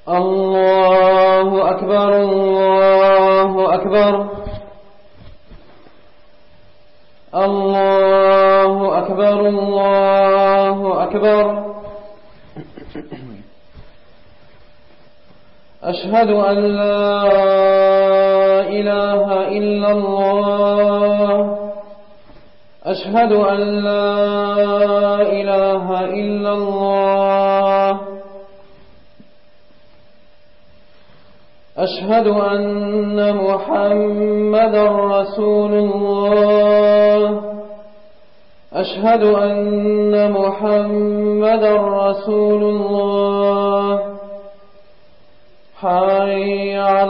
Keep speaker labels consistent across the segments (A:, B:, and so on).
A: الله أكبر الله أكبر الله أكبر الله أكبر. أشهد أن لا إله إلا الله أشهد أن لا إله إلا الله أشهد أن محمدا رسول الله أشهد أن محمدا رسول الله. حي على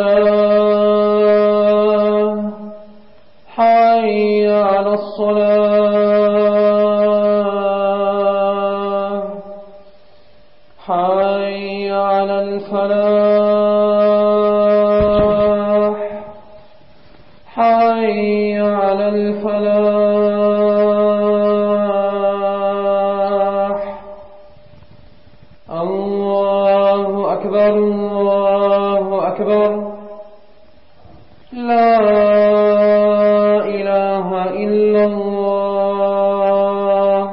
A: الصلاة حي على الصلاة حي على الفلاح حي على الفلاح. الله أكبر الله أكبر. لا إله إلا الله.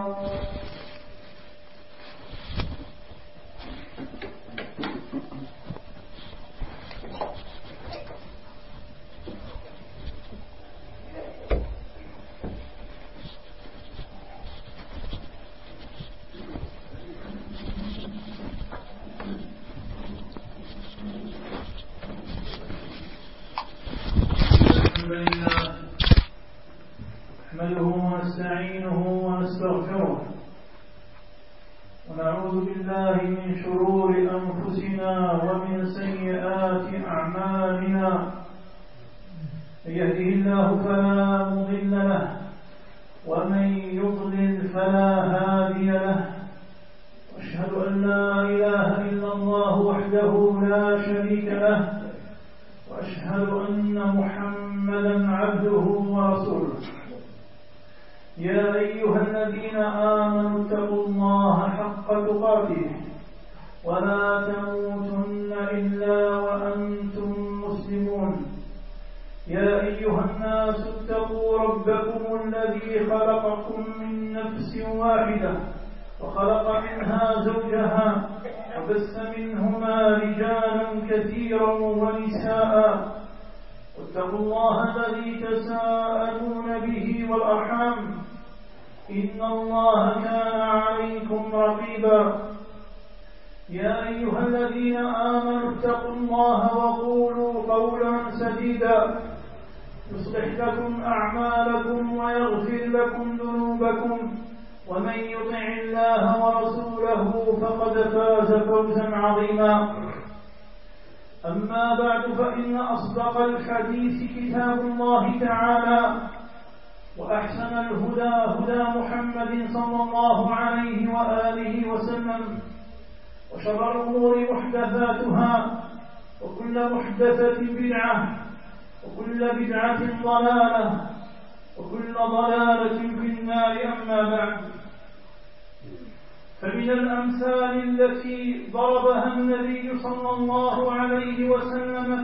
B: نحمده ونستعينه ونستغفره ونعوذ بالله من شرور أنفسنا ومن سيئات أعمالنا. من يهده الله فلا مضل له ومن يضلل فلا هادي له. وأشهد أن لا إله إلا الله وحده لا شريك له وأشهد أن محمدا عبده ورسوله. يا أيها الذين آمنوا اتقوا الله حق تقاته ولا تموتن إلا وأنتم مسلمون. يا أيها الناس اتقوا ربكم الذي خلقكم من نفس واحدة وخلق منها زوجها وبث منهما رجالا كثيرا ونساء. واتقوا الله الذي تساءلون به والأرحام إن الله كان عليكم رقيبا. يا أيها الذين آمنوا اتقوا الله وقولوا قولا سديدا يصلح لكم أعمالكم ويغفر لكم ذنوبكم ومن يطع الله ورسوله فقد فاز فوزا عظيما. أما بعد فإن أصدق الحديث كتاب الله تعالى وأحسن الهدى هدى محمد صلى الله عليه وآله وسلم وشر الأمور محدثاتها وكل محدثة بدعة وكل بدعة ضلالة وكل ضلالة في النار. أما بعد فمن الأمثال التي ضربها النبي صلى الله عليه وسلم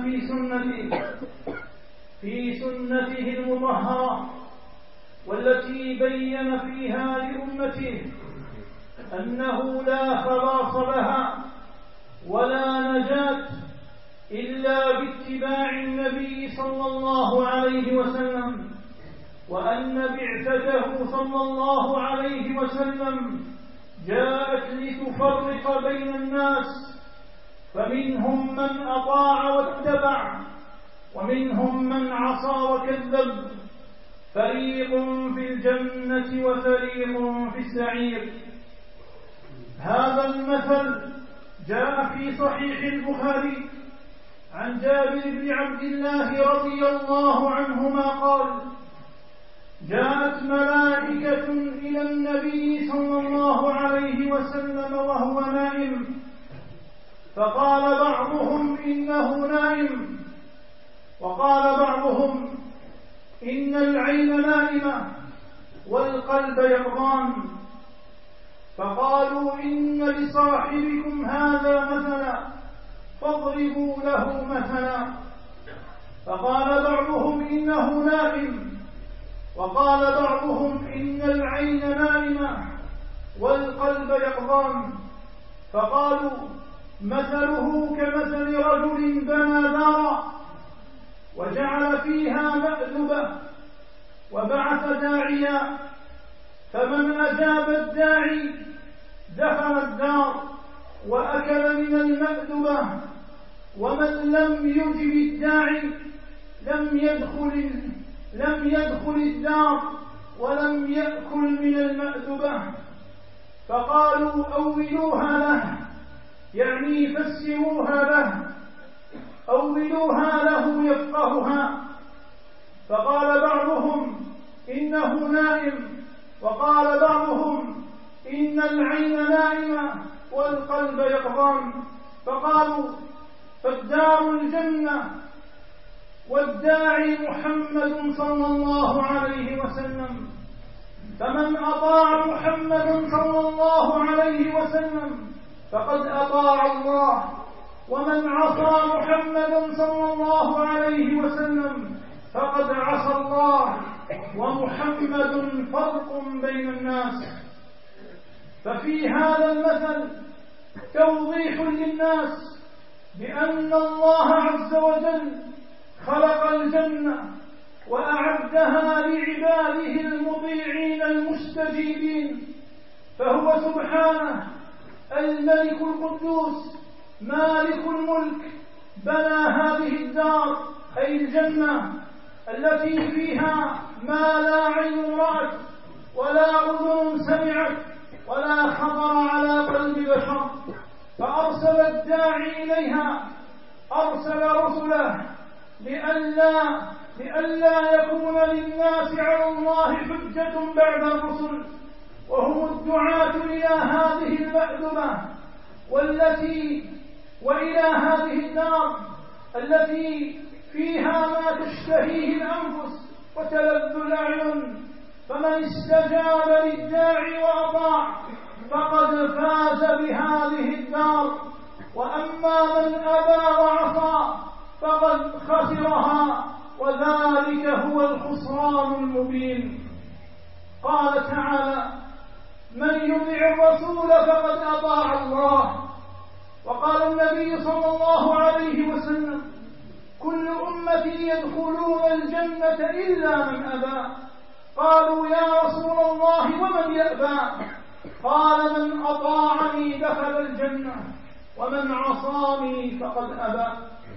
B: في سنته المطهرة والتي بين فيها لأمته أنه لا خلاص لها ولا نجاة إلا باتباع النبي صلى الله عليه وسلم، وأن بعثته صلى الله عليه وسلم جاءت لتفرق بين الناس، فمنهم من أطاع واتبع ومنهم من عصى وكذب، فريق في الجنة وفريق في السعير. هذا المثل جاء في صحيح البخاري عن جابر بن عبد الله رضي الله عنهما قال: جاءت ملائكة إلى النبي صلى الله عليه وسلم وهو نائم، فقال بعضهم إنه نائم، وقال بعضهم إن العين نائمة والقلب يقظان، فقالوا إن لصاحبكم هذا مثلا فاضربوا له مثلا. فقال بعضهم إنه نائم، وقال بعضهم إن العين نائمة والقلب يقظان. فقالوا مثله كمثل رجل بنى دارا وجعل فيها مأدبة وبعث داعيا، فمن أجاب الداعي دخل الدار وأكل من المأدبة، ومن لم يجب الداعي لم يدخل الدار ولم يأكل من المأدبة. فقالوا أولوها له، يعني فسروها له، أولوها له يفقهها. فقال بعضهم إنه نائم، وقال بعضهم إن العين نائمة والقلب يقظان. فقالوا فالدار الجنة والداعي محمد صلى الله عليه وسلم، فمن أطاع محمد صلى الله عليه وسلم فقد أطاع الله، ومن عصى محمد صلى الله عليه وسلم فقد عصى الله، ومحمد فرق بين الناس. ففي هذا المثل توضيح للناس بأن الله عز وجل خلق الجنة وأعدها لعباده المطيعين المستجيبين، فهو سبحانه الملك القدوس مالك الملك بنى هذه الدار أي الجنة التي فيها ما لا عين رأت ولا أذن سمعت ولا خطر على قلب بشر. فأرسل الداعي إليها، أرسل رسله لئلا يكون للناس على الله حجة بعد الرسل، وهم الدعاة إلى هذه المأدبة وإلى هذه الدار التي فيها ما تشتهيه الأنفس وتلذ الأعين. فمن استجاب للداعي وأطاع فقد فاز بهذه الدار، وأما من أبى وعصى فقد خسرها، وذلك هو الخسران المبين. قال تعالى من يطع الرسول فقد أطاع الله. وقال النبي صلى الله عليه وسلم كل أمتي يدخلون الجنة إلا من أبى. قالوا يا رسول الله ومن يأبى؟ قال من أطاعني دخل الجنة ومن عصاني فقد أبى.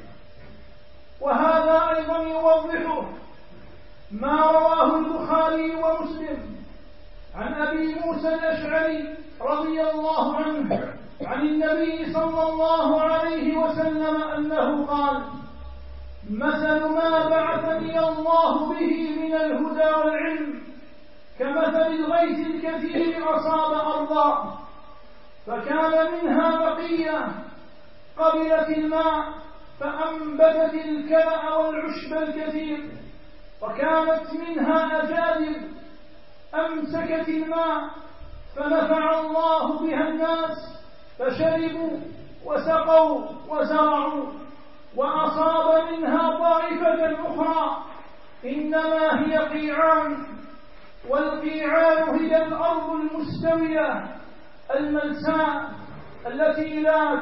B: وهذا أيضا يوضحه ما رواه البخاري ومسلم عن أبي موسى الأشعري رضي الله عنه عن النبي صلى الله عليه وسلم أنه قال مثل ما بعثني الله به من الهدى والعلم كمثل الغيث الكثير أصاب أرضا فكان منها بقية قبلت الماء فأنبتت الكلأ والعشب الكثير، وكانت منها أجادب أمسكت الماء فنفع الله بها الناس فشربوا وسقوا وزرعوا. وأصاب منها طائفة أخرى إنما هي قيعان، والقيعان هي الأرض المستوية الملساء التي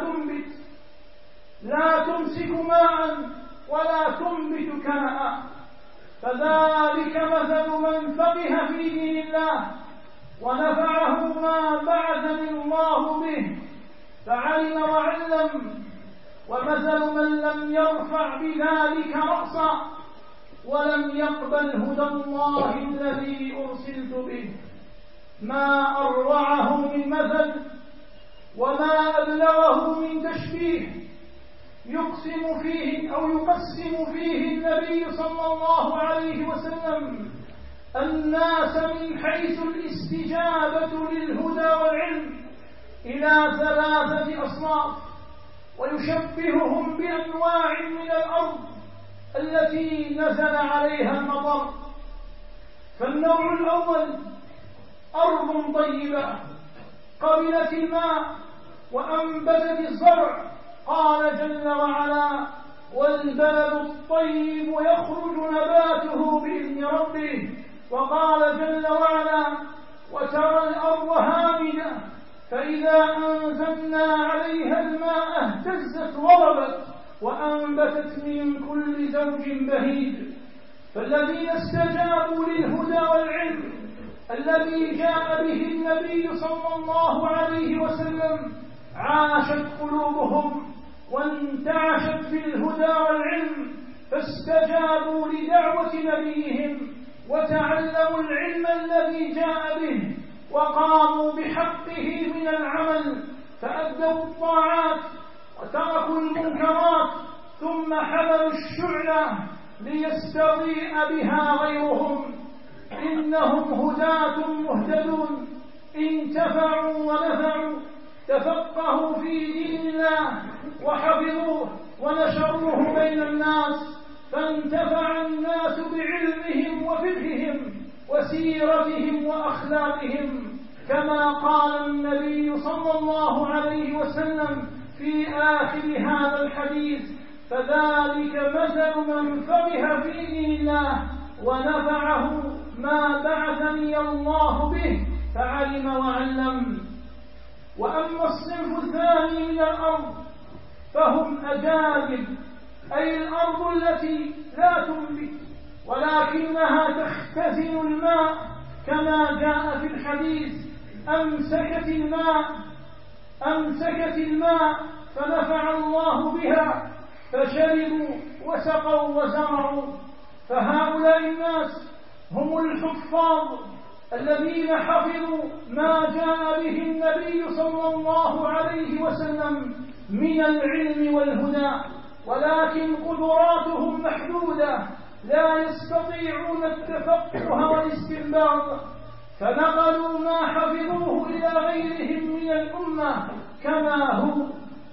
B: لا تمسك ماء ولا تنبت كنأ. فذلك مثل من فقه في دين الله ونفعه ما بعثني الله به فعلم وعلم، ومثل من لم يرفع بذلك رأسا ولم يقبل هدى الله الذي أرسلت به. ما أروعه من مثل وما أبلغه من تشبيه يقسم فيه النبي صلى الله عليه وسلم الناس من حيث الاستجابة للهدى والعلم إلى 3 أصناف، ويشبههم بأنواع من الأرض التي نزل عليها المطر. فالنوع الأول أرض طيبة قبلت الماء وأنبتت الزرع قال جل وعلا: والبلد الطيب يخرج نباته بإذن ربه. وقال جل وعلا: وترى الأرض هامدة فإذا أنزلنا عليها الماء اهتزت وربت وأنبتت من كل زوج بهيج. فالذين استجابوا للهدى والعلم الذي جاء به النبي صلى الله عليه وسلم عاشت قلوبهم وانتعشت بالهدى والعلم، فاستجابوا لدعوة نبيهم وتعلموا العلم الذي جاء به وقاموا بحقه من العمل، فأدوا الطاعات وتركوا المنكرات، ثم حملوا الشعلة ليستضيء بها غيرهم. إنهم هداة مهتدون، انتفعوا ونفعوا، تفقهوا في دين الله وحفظوه ونشروه بين الناس، فانتفع الناس بعلمهم وفقههم وسيرتهم وأخلاقهم، كما قال النبي صلى الله عليه وسلم في آخر هذا الحديث: فذلك مثل من فقه في دين الله ونفعه ما بعثني الله به فعلم وعلم. وأما الصنف الثاني من الأرض فهم أجاذب، أي الأرض التي لا تنبت ولكنها تختزن الماء، كما جاء في الحديث: أمسكت الماء فنفع الله بها فشربوا وسقوا وزرعوا. فهؤلاء الناس هم الحفاظ الذين حفظوا ما جاء به النبي صلى الله عليه وسلم من العلم والهدى، ولكن قدراتهم محدودة، لا يستطيعون التفقه والاستنباط، فنقلوا ما حفظوه إلى غيرهم من الأمة كما هو،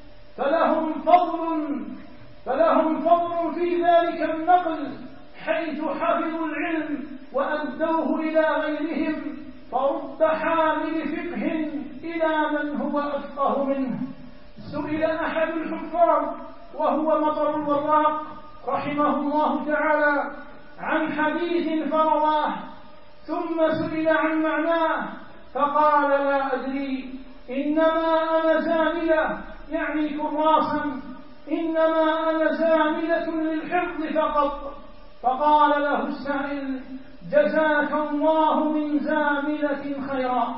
B: فلهم فضل في ذلك النقل، حيث حفظوا العلم وأدوه إلى غيرهم، فرب حامل فقه إلى من هو أفقه منه. سئل أحد الحفاظ وهو مطر الوراق رحمه الله تعالى عن حديث فرواه، ثم سئل عن معناه فقال: لا أدري، إنما أنا زاملة، يعني كراسا، إنما أنا زاملة للحفظ فقط. فقال له السائل: جزاك الله من زاملة خيرا.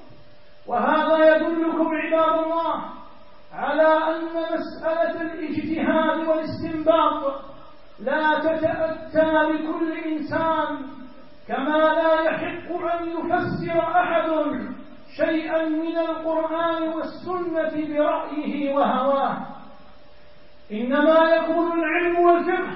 B: وهذا يدلكم عباد الله على أن مسألة الاجتهاد والاستنباط لا تتأتى لكل إنسان، كما لا يحق أن يفسر أحد شيئا من القرآن والسنة برأيه وهواه، إنما يكون العلم والفقه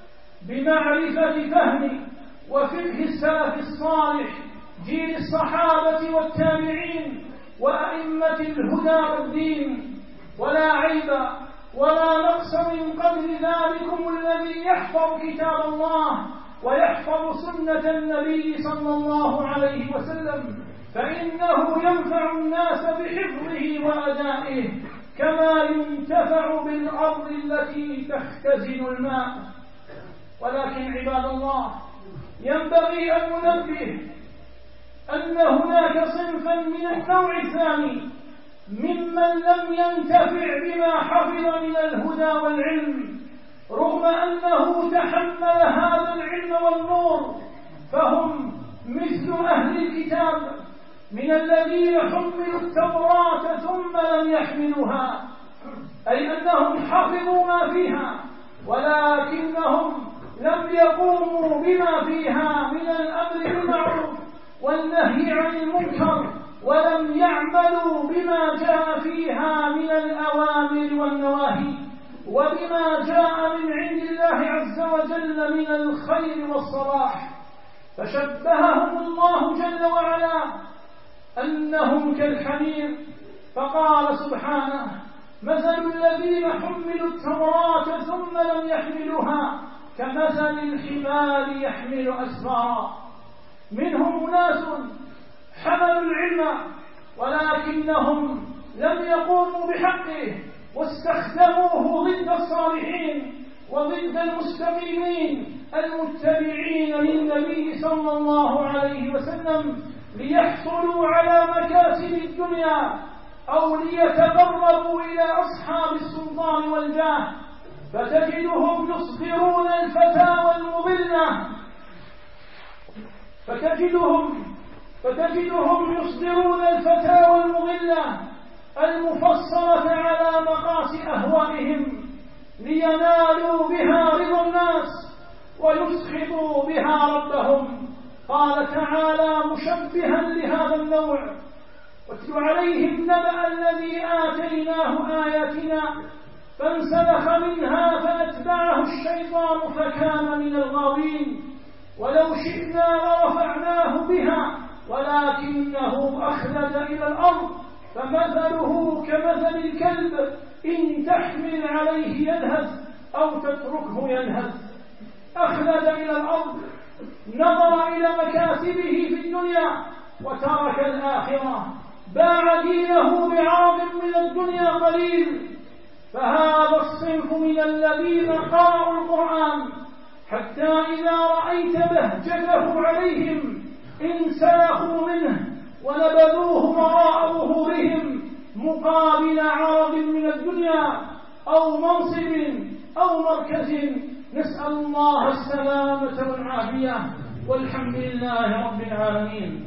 B: بمعرفة فهم وفقه السلف الصالح جيل الصحابة والتابعين وأئمة الهدى والدين، ولا عيب ولا نقص من قدر ذلكم الذي يحفظ كتاب الله ويحفظ سنة النبي صلى الله عليه وسلم، فإنه ينفع الناس بحفظه وأدائه كما ينتفع بالأرض التي تختزن الماء. ولكن عباد الله، ينبغي أن ننبه أن هناك صنفا من النوع الثاني ممن لم ينتفع بما حفظ من الهدى والعلم، رغم أنه تحمل هذا العلم والنور، فهم مثل أهل الكتاب من الذين حملوا التوراة ثم لم يحملوها، أي أنهم حفظوا ما فيها ولكنهم لم يقوموا بما فيها من الأمر بالمعروف والنهي عن المنكر، ولم يعملوا بما جاء فيها من الأوامر والنواهي وبما جاء من عند الله عز وجل من الخير والصلاح، فشبههم الله جل وعلا أنهم كالحمير، فقال سبحانه: مثل الذين حملوا التوراة ثم لم يحملوها كمثل الحمار يحمل أسفارا. منهم أناس حملوا العلم ولكنهم لم يقوموا بحقه، واستخدموه ضد الصالحين وضد المستقيمين المتبعين للنبي صلى الله عليه وسلم ليحصلوا على مكاسب الدنيا أو ليتقربوا إلى أصحاب السلطان والجاه، فتجدهم يصدرون الفتاوى المضلة فتجدهم يصدرون الفتاوى المضلة المفصلة على مقاس أهوائهم لينالوا بها رضا الناس ويسخطوا بها ربهم. قال تعالى مشبها لهذا النوع: واتل عليهم نبأ الذي آتيناه آياتنا فانسلخ منها فأتبعه الشيطان فكان من الغاوين ولو شئنا لرفعناه بها ولكنه أخلد إلى الأرض فمثله كمثل الكلب إن تحمل عليه يلهث أو تتركه يلهث. أخلد إلى الأرض، نظر إلى مكاسبه في الدنيا وترك الآخرة، باع دينه بعرض من الدنيا قليل. فهذا الصنف من الذين قرأوا القرآن حتى إذا رأيت بهجته عليهم انسلخوا منه ونبذوه وراء ظهورهم مقابل عرض من الدنيا أو منصب أو مركز. نسأل الله السلامة والعافية، والحمد لله رب العالمين.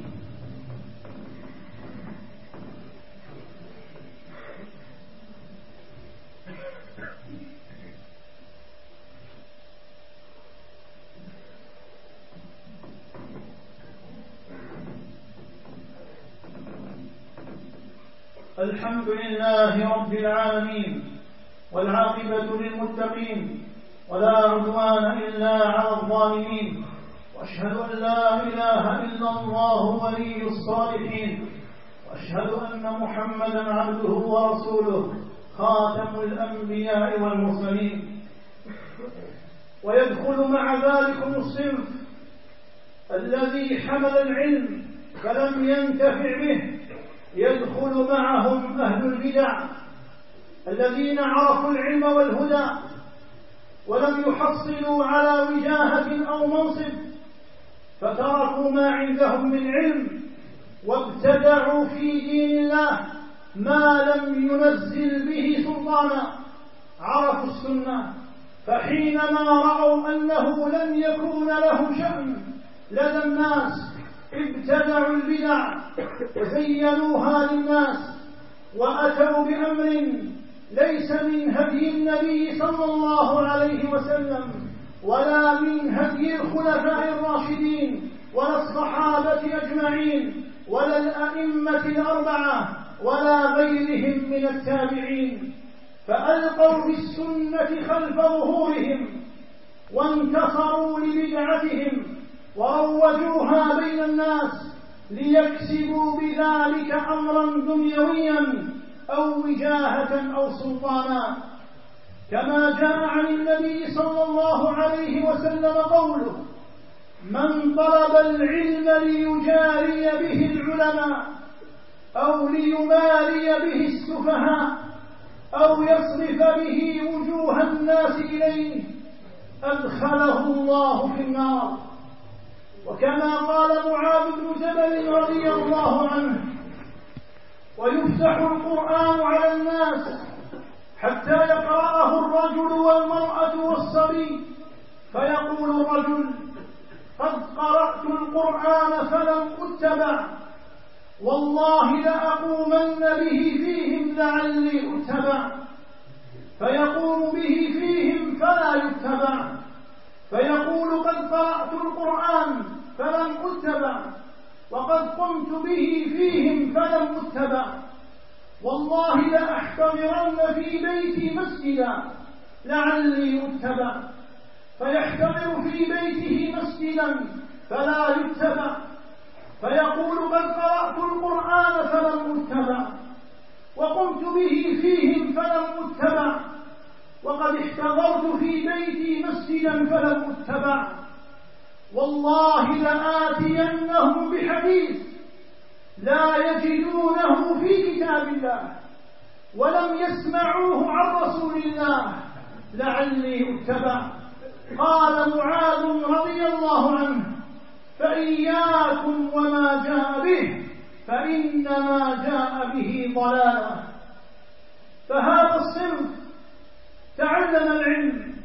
C: الحمد لله رب العالمين، والعاقبة للمتقين، ولا عدوان إلا على الظالمين، وأشهد أن لا إله إلا الله ولي الصالحين، وأشهد أن محمدا عبده ورسوله خاتم الأنبياء والمرسلين. ويدخل مع ذلكم الصنف الذي حمل العلم فلم ينتفع به، يدخل معهم أهل البدع الذين عرفوا العلم والهدى ولم يحصلوا على وجاهة أو منصب، فتركوا ما عندهم من علم وابتدعوا في دين الله ما لم ينزل به سلطانا. عرفوا السنة، فحينما رأوا أنه لم يكون له شأن لدى الناس ابتدعوا البدع وزينوها للناس وأتوا بأمر ليس من هدي النبي صلى الله عليه وسلم ولا من هدي الخلفاء الراشدين ولا الصحابة أجمعين ولا الأئمة الأربعة ولا غيرهم من التابعين، فألقوا بالسنة خلف ظهورهم وانتصروا لبدعتهم وروجوها بين الناس ليكسبوا بذلك أمرا دنيويا أو وجاهة أو سلطانا. كما جاء عن النبي صلى الله عليه وسلم قوله: من طلب العلم ليجاري به العلماء أو ليماري به السفهاء أو يصرف به وجوه الناس إليه أدخله الله في النار. وكما قال معاذ بن جبل رضي الله عنه: ويفتح القرآن على الناس حتى يقرأه الرجل والمرأة والصبي، فيقول الرجل: قد قرأت القرآن فلم أتبع، والله لأقومن به فيهم لعلي أتبع، فيقوم به فيهم فلا يتبع، فيقول: قد قرأت القرآن فلم أتبع، وقد قمت به فيهم فلم أتبع، والله لأحتضرن في بيتي مسجدا لعلي أتبع، فيحتضر في بيته مسجدا فلا يتبع، فيقول: قد قرأت القرآن فلم أتبع، وقمت به فيهم فلم أتبع، وقد احتضرت في بيتي مسجدا فلم أتبع، والله لآتينهم بحديث لا يجدونه في كتاب الله ولم يسمعوه عن رسول الله لعلي اتبع. قال معاذ رضي الله عنه: فإياكم وما جاء به فإنما جاء به ضلالا. فهذا الصنف تعلم العلم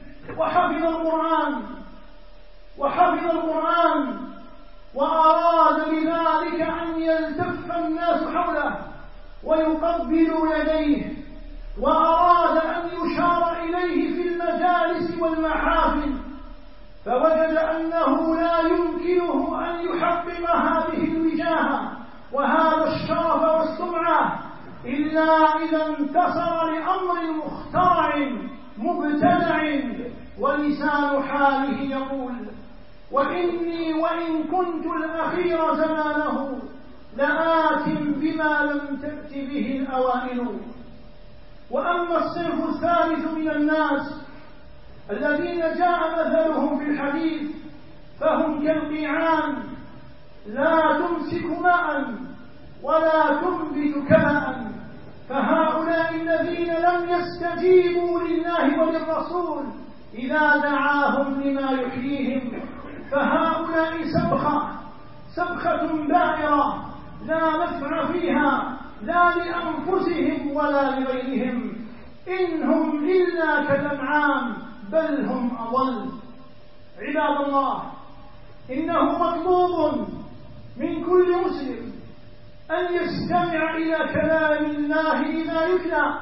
C: وحفظ القرآن وأراد بذلك أن يلتف الناس حوله ويقبلوا يديه، وأراد أن يشار إليه في المجالس والمحافل، فوجد أنه لا يمكنه أن يحقق هذه الوجاهة وهذا الشرف والسمعة إلا إذا انتصر لأمر مخترع مبتدع، ولسان حاله يقول: وإني وإن كنت الأخير زمانه لآت بما لم تأت به الأوائل. وأما الصنف الثالث من الناس الذين جاء مثلهم في الحديث فهم كالقيعان لا تمسك ماء ولا تنبت كماء، فهؤلاء الذين لم يستجيبوا لله وللرسول إذا دعاهم لما يحييهم، فهؤلاء سبخة بائرة لا نفع فيها لا لأنفسهم ولا لغيرهم، إنهم إلا كالأنعام بل هم أضل. عباد الله، إنه مطلوب من كل مسلم أن يستمع إلى كلام الله إذا يتلى،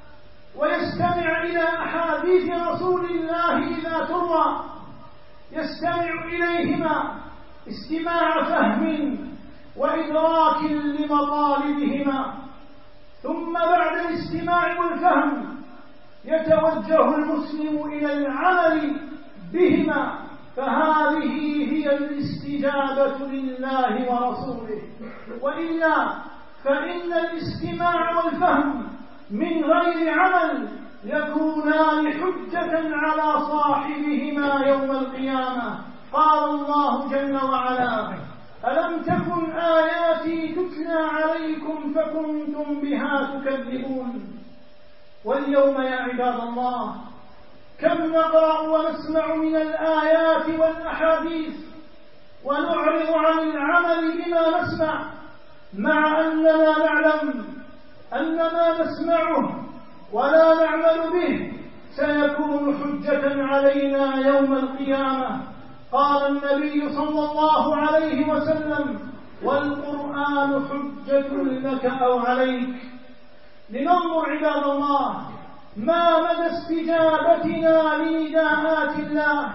C: ويستمع إلى أحاديث رسول الله إذا تروى، يستمع إليهما استماع فهم وإدراك لمطالبهما، ثم بعد الاستماع والفهم يتوجه المسلم إلى العمل بهما، فهذه هي الاستجابة لله ورسوله. وإلا فإن الاستماع والفهم من غير عمل يكونان حجة على صاحبهما يوم القيامة. قال الله جل وعلا: ألم تكن آياتي تتلى عليكم فكنتم بها تكذبون. واليوم يا عباد الله كم نقرأ ونسمع من الآيات والأحاديث ونعرض عن العمل بما نسمع، مع أننا نعلم أن ما نسمعه ولا نعمل به سيكون حجة علينا يوم القيامة. قال النبي صلى الله عليه وسلم: والقرآن حجة لك أو عليك. لننظر عباد الله ما مدى استجابتنا لنداءات الله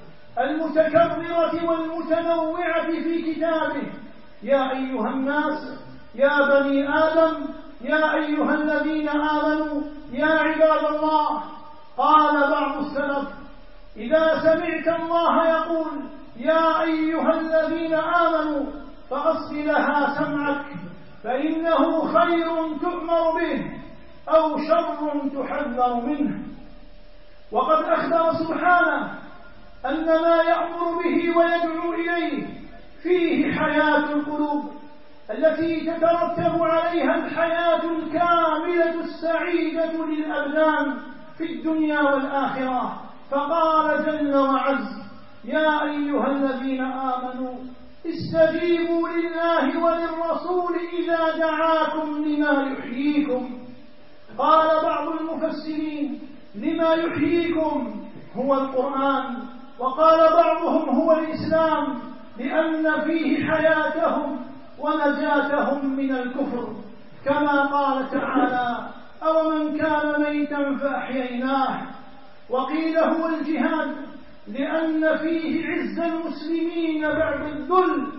C: المتكررة والمتنوعة في كتابه: يا أيها الناس، يا بني آدم، يا أيها الذين آمنوا، يا عباد الله. قال بعض السلف: إذا سمعت الله يقول يا أيها الذين آمنوا فأصغ لها سمعك، فإنه خير تؤمر به أو شر تحذر منه. وقد أخبر سبحانه أن ما يأمر به ويدعو إليه فيه حياة القلوب التي تترتب عليها الحياة الكاملة السعيدة للأبدان في الدنيا والآخرة. فقال جل وعز: يا أيها الذين آمنوا استجيبوا لله وللرسول إذا دعاكم لما يحييكم. قال بعض المفسرين: لما يحييكم هو القرآن، وقال بعضهم هو الإسلام، لأن فيه حياتهم ونجاتهم من الكفر، كما قال تعالى: أومن كان ميتا فأحييناه. وقيل هو الجهاد، لأن فيه عز المسلمين بعد الذل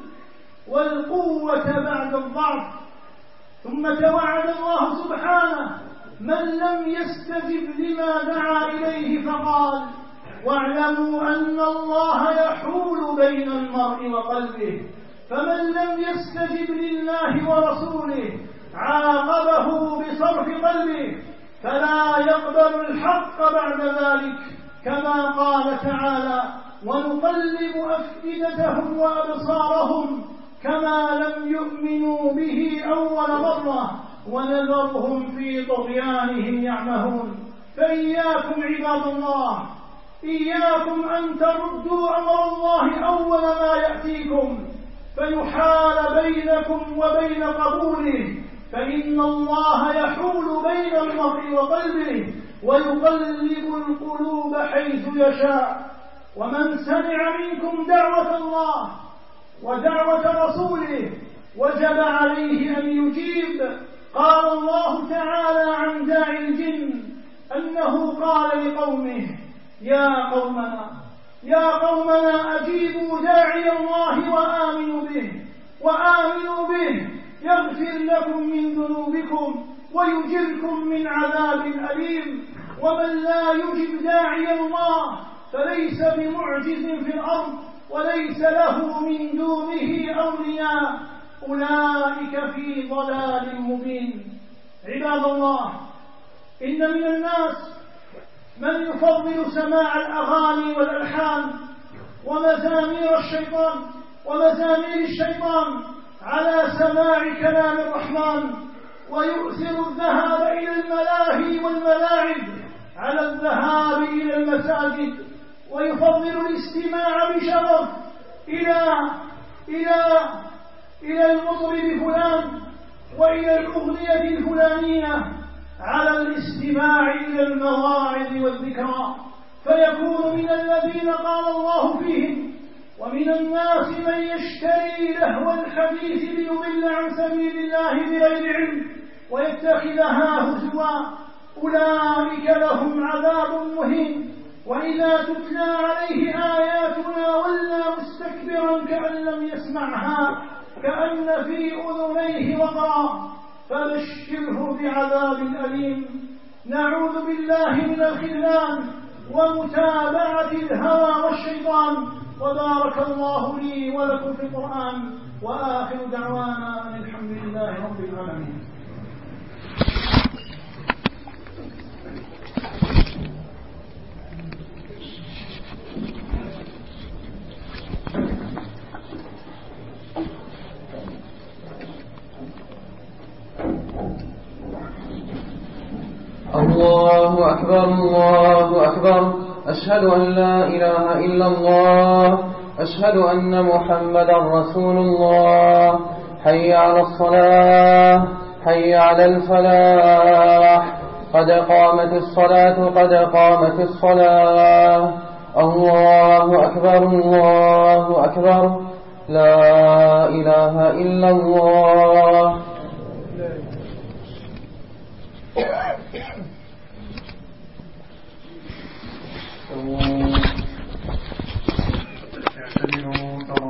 C: والقوة بعد الضعف. ثم توعد الله سبحانه من لم يستجب لما دعا إليه فقال: واعلموا أن الله يحول بين المرء وقلبه، فمن لم يستجب لله ورسوله عاقبه بصرف قلبه فلا يقبل الحق بعد ذلك، كما قال تعالى: ونقلب أفئدتهم وأبصارهم كما لم يؤمنوا به أول مرة ونذرهم في طغيانهم يعمهون. فإياكم عباد الله، إياكم أن تردوا أمر الله أول ما يأتيكم فيحال بينكم وبين قبوله، فإن الله يحول بين المرء وقلبه ويقلب القلوب حيث يشاء. ومن سمع منكم دعوة الله ودعوة رسوله وجب عليه أن يجيب. قال الله تعالى عن داعي الجن أنه قال لقومه: يا قومنا أجيبوا داعي الله وآمنوا به يغفر لكم من ذنوبكم ويجركم من عذاب أليم. ومن لا يجب داعي الله فليس بمعجز في الأرض وليس له من دونه أولياء، أولئك في ضلال مبين. عباد الله، إن من الناس من يفضل سماع الأغاني والألحان ومزامير الشيطان على سماع كلام الرحمن، ويؤثر الذهاب إلى الملاهي والملاعب على الذهاب إلى المساجد، ويفضل الاستماع بشغف إلى المطرب فلان وإلى الأغنية الفلانية على الاستماع إلى المواعظ والذكرى، فيكون من الذين قال الله فيهم: ومن الناس من يشتري لهو الحديث ليضل عن سبيل الله بغير علم ويتخذها هزوا، أولئك لهم عذاب مهين. وإذا تتلى عليه آياتنا ولى مستكبرا كأن لم يسمعها كأن في أذنيه وقرا، فبشره بعذاب أليم. نعوذ بالله من الخذلان ومتابعة الهوى والشيطان. وبارك الله لي ولكم في القرآن، وآخر دعوانا أن الحمد لله رب العالمين.
A: الله أكبر الله أكبر، أشهد أن لا إله إلا الله، أشهد أن محمدا رسول الله. حي على الصلاة، حي على الفلاح، قد قامت الصلاة قد قامت الصلاة. الله أكبر الله أكبر، لا إله إلا الله. الله